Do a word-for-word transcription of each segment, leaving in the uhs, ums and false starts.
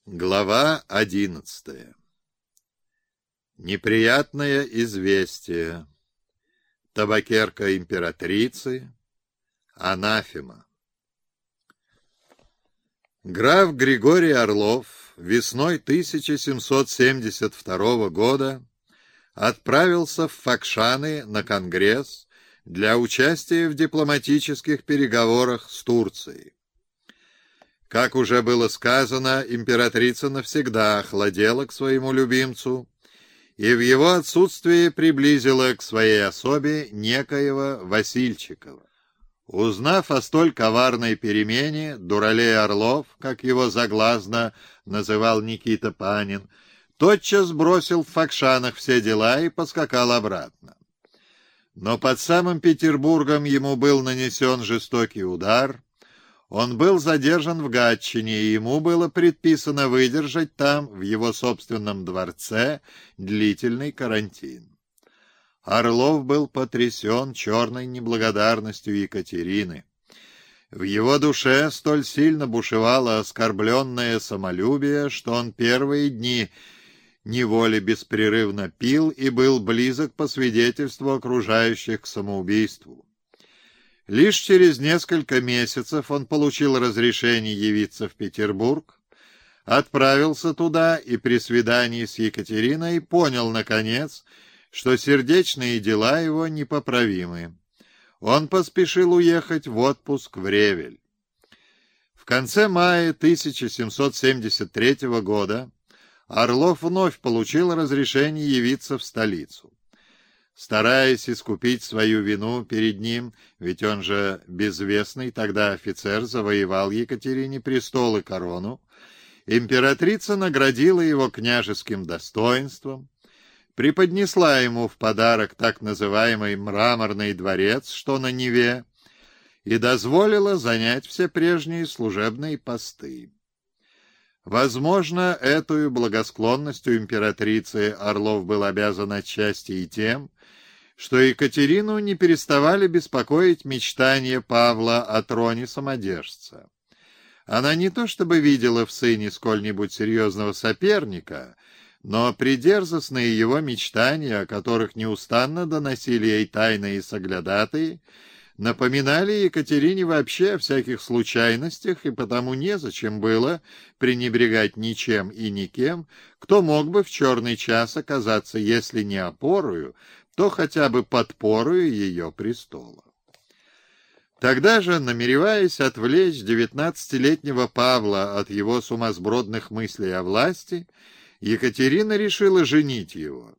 Глава одиннадцатая. Неприятное известие. Табакерка императрицы. Анафема. Граф Григорий Орлов весной тысяча семьсот семьдесят второго года отправился в Факшаны на конгресс для участия в дипломатических переговорах с Турцией. Как уже было сказано, императрица навсегда охладела к своему любимцу и в его отсутствие приблизила к своей особе некоего Васильчикова. Узнав о столь коварной перемене, дуралей Орлов, как его заглазно называл Никита Панин, тотчас бросил в Факшанах все дела и поскакал обратно. Но под самым Петербургом ему был нанесен жестокий удар. Он был задержан в Гатчине, и ему было предписано выдержать там, в его собственном дворце, длительный карантин. Орлов был потрясен черной неблагодарностью Екатерины. В его душе столь сильно бушевало оскорбленное самолюбие, что он первые дни неволе беспрерывно пил и был близок по свидетельству окружающих к самоубийству. Лишь через несколько месяцев он получил разрешение явиться в Петербург, отправился туда и при свидании с Екатериной понял, наконец, что сердечные дела его непоправимы. Он поспешил уехать в отпуск в Ревель. В конце мая тысяча семьсот семьдесят третьего года Орлов вновь получил разрешение явиться в столицу. Стараясь искупить свою вину перед ним, ведь он же безвестный тогда офицер завоевал Екатерине престол и корону, императрица наградила его княжеским достоинством, преподнесла ему в подарок так называемый мраморный дворец, что на Неве, и дозволила занять все прежние служебные посты. Возможно, эту благосклонностью императрицы Орлов был обязан отчасти и тем, что Екатерину не переставали беспокоить мечтания Павла о троне самодержца. Она не то чтобы видела в сыне сколь-нибудь серьезного соперника, но придерзостные его мечтания, о которых неустанно доносили ей тайные соглядатые, напоминали Екатерине вообще о всяких случайностях, и потому незачем было пренебрегать ничем и никем, кто мог бы в черный час оказаться, если не опорою, то хотя бы подпорою ее престола. Тогда же, намереваясь отвлечь девятнадцатилетнего Павла от его сумасбродных мыслей о власти, Екатерина решила женить его.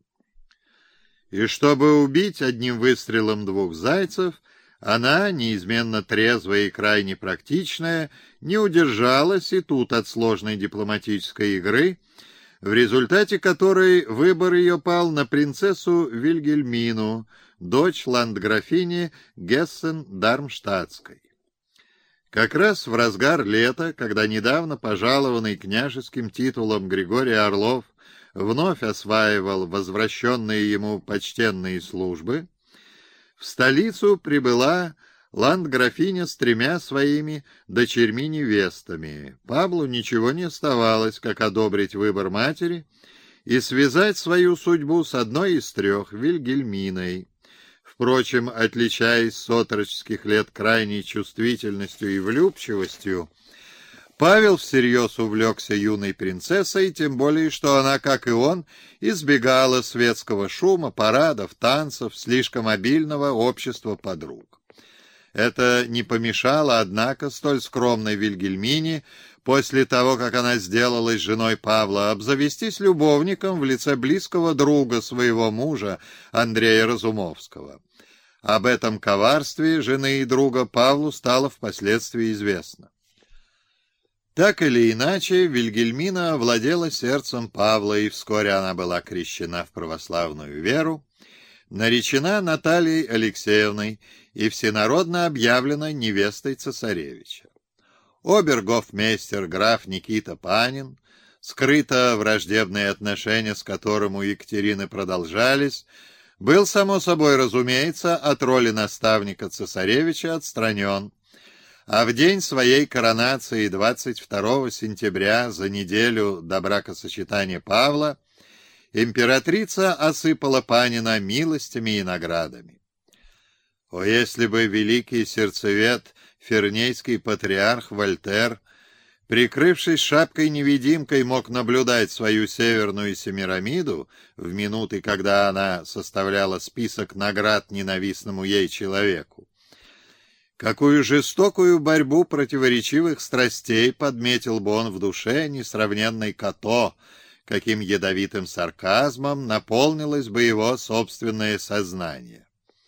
И чтобы убить одним выстрелом двух зайцев, она, неизменно трезвая и крайне практичная, не удержалась и тут от сложной дипломатической игры, в результате которой выбор ее пал на принцессу Вильгельмину, дочь ландграфини Гессен-Дармштадтской. Как раз в разгар лета, когда недавно пожалованный княжеским титулом Григорий Орлов вновь осваивал возвращенные ему почтенные службы, в столицу прибыла ландграфиня с тремя своими дочерьми-невестами. Павлу ничего не оставалось, как одобрить выбор матери и связать свою судьбу с одной из трех, Вильгельминой. Впрочем, отличаясь с отроческих лет крайней чувствительностью и влюбчивостью, Павел всерьез увлекся юной принцессой, тем более, что она, как и он, избегала светского шума, парадов, танцев, слишком обильного общества подруг. Это не помешало, однако, столь скромной Вильгельмине, после того, как она сделалась женой Павла, обзавестись любовником в лице близкого друга своего мужа, Андрея Разумовского. Об этом коварстве жены и друга Павлу стало впоследствии известно. Так или иначе, Вильгельмина овладела сердцем Павла, и вскоре она была крещена в православную веру, наречена Натальей Алексеевной и всенародно объявлена невестой цесаревича. Обергофмейстер граф Никита Панин, скрыто враждебные отношения с которым у Екатерины продолжались, был, само собой разумеется, от роли наставника цесаревича отстранен, А в день своей коронации, двадцать второго сентября, за неделю до бракосочетания Павла, императрица осыпала Панина милостями и наградами. О, если бы великий сердцевед, фернейский патриарх Вольтер, прикрывшись шапкой-невидимкой, мог наблюдать свою Северную Семирамиду в минуты, когда она составляла список наград ненавистному ей человеку. Какую жестокую борьбу противоречивых страстей подметил бы он в душе несравненной Като, каким ядовитым сарказмом наполнилось бы его собственное сознание.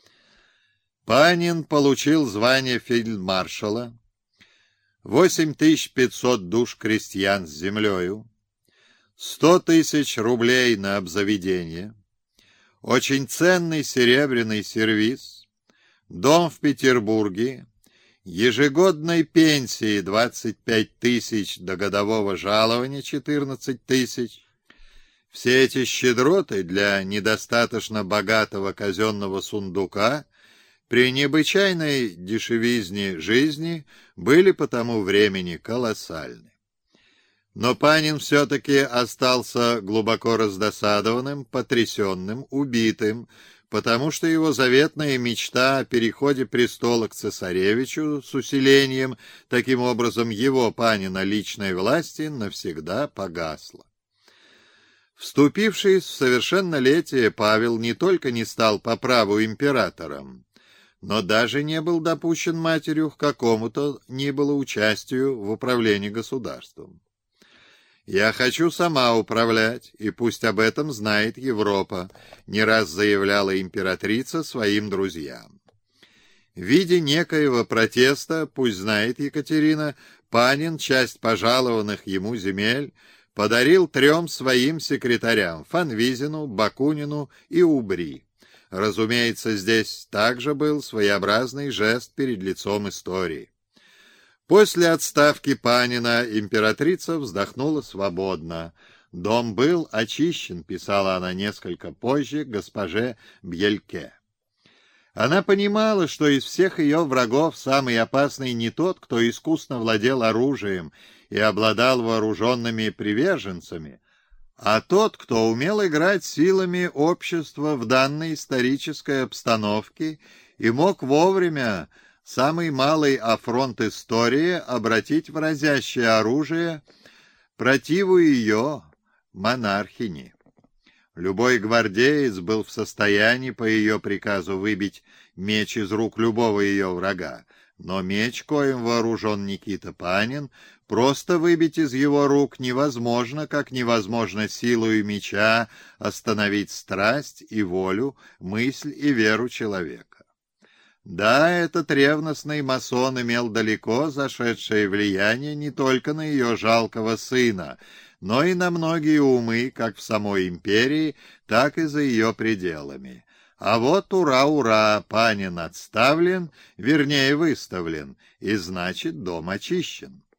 Панин получил звание фельдмаршала, восемь тысяч пятьсот душ крестьян с землею, сто тысяч рублей на обзаведение, очень ценный серебряный сервиз, дом в Петербурге, ежегодной пенсии двадцать пять тысяч до годового жалования четырнадцать тысяч. Все эти щедроты для недостаточно богатого казенного сундука при необычайной дешевизне жизни были по тому времени колоссальны. Но Панин все-таки остался глубоко раздосадованным, потрясенным, убитым, потому что его заветная мечта о переходе престола к цесаревичу с усилением, таким образом, его, Панина, личной власти навсегда погасла. Вступивший в совершеннолетие, Павел не только не стал по праву императором, но даже не был допущен матерью к какому-то ни было участию в управлении государством. «Я хочу сама управлять, и пусть об этом знает Европа», — не раз заявляла императрица своим друзьям. В виде некоего протеста, пусть знает Екатерина, Панин часть пожалованных ему земель подарил трем своим секретарям — Фанвизину, Бакунину и Убри. Разумеется, здесь также был своеобразный жест перед лицом истории. После отставки Панина императрица вздохнула свободно. «Дом был очищен», — писала она несколько позже госпоже Бьельке. Она понимала, что из всех ее врагов самый опасный не тот, кто искусно владел оружием и обладал вооруженными приверженцами, а тот, кто умел играть силами общества в данной исторической обстановке и мог вовремя самый малый афронт истории обратить в разящее оружие противу ее, монархини. Любой гвардеец был в состоянии по ее приказу выбить меч из рук любого ее врага, но меч, коим вооружен Никита Панин, просто выбить из его рук невозможно, как невозможно силою меча остановить страсть и волю, мысль и веру человека. Да, этот ревностный масон имел далеко зашедшее влияние не только на ее жалкого сына, но и на многие умы, как в самой империи, так и за ее пределами. А вот ура-ура, Панин отставлен, вернее выставлен, и значит дом очищен.